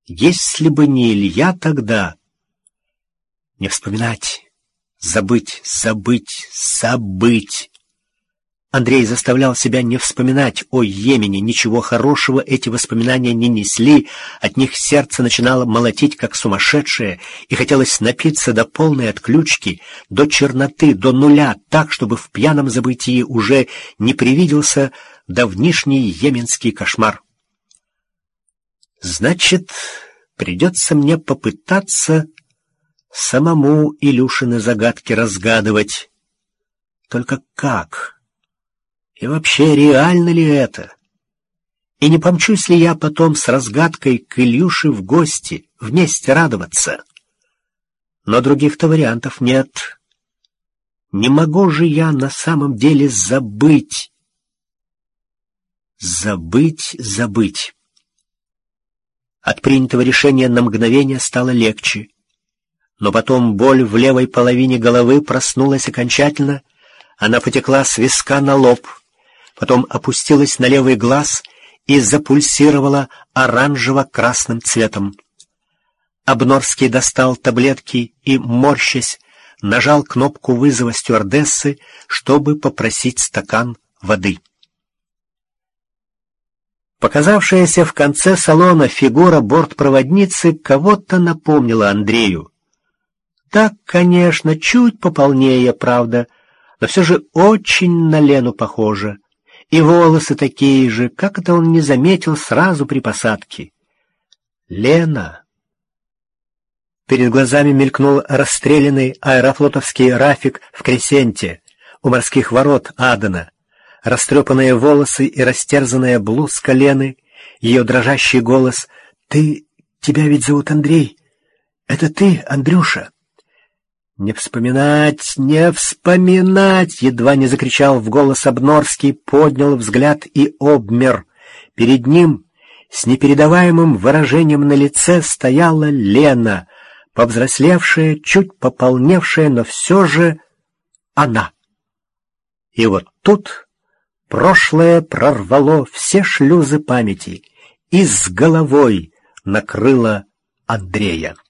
Если бы не Илья тогда... Не вспоминать, забыть, забыть, забыть. Андрей заставлял себя не вспоминать о Йемене. Ничего хорошего эти воспоминания не несли. От них сердце начинало молотить, как сумасшедшее, и хотелось напиться до полной отключки, до черноты, до нуля, так, чтобы в пьяном забытии уже не привиделся давнишний йеменский кошмар. Значит, придется мне попытаться самому Илюшины загадки разгадывать. Только как? И вообще, реально ли это? И не помчусь ли я потом с разгадкой к Ильюше в гости, вместе радоваться? Но других-то вариантов нет. Не могу же я на самом деле забыть. Забыть. От принятого решения на мгновение стало легче. Но потом боль в левой половине головы проснулась окончательно. Она потекла с виска на лоб, потом опустилась на левый глаз и запульсировала оранжево-красным цветом. Обнорский достал таблетки и, морщась, нажал кнопку вызова стюардессы, чтобы попросить стакан воды. Показавшаяся в конце салона фигура бортпроводницы кого-то напомнила Андрею. Так, конечно, чуть пополнее, правда, но все же очень на Лену похожа. И волосы такие же, как это он не заметил сразу при посадке. Лена. Перед глазами мелькнул расстрелянный аэрофлотовский Рафик в Кресенте у морских ворот Адена. Растрепанные волосы и растерзанная блузка Лены, ее дрожащий голос. Тебя ведь зовут Андрей. Это ты, Андрюша?» «Не вспоминать, не вспоминать!» — едва не закричал в голос Обнорский, поднял взгляд и обмер. Перед ним с непередаваемым выражением на лице стояла Лена, повзрослевшая, чуть пополневшая, но все же она. И вот тут прошлое прорвало все шлюзы памяти и с головой накрыло Андрея.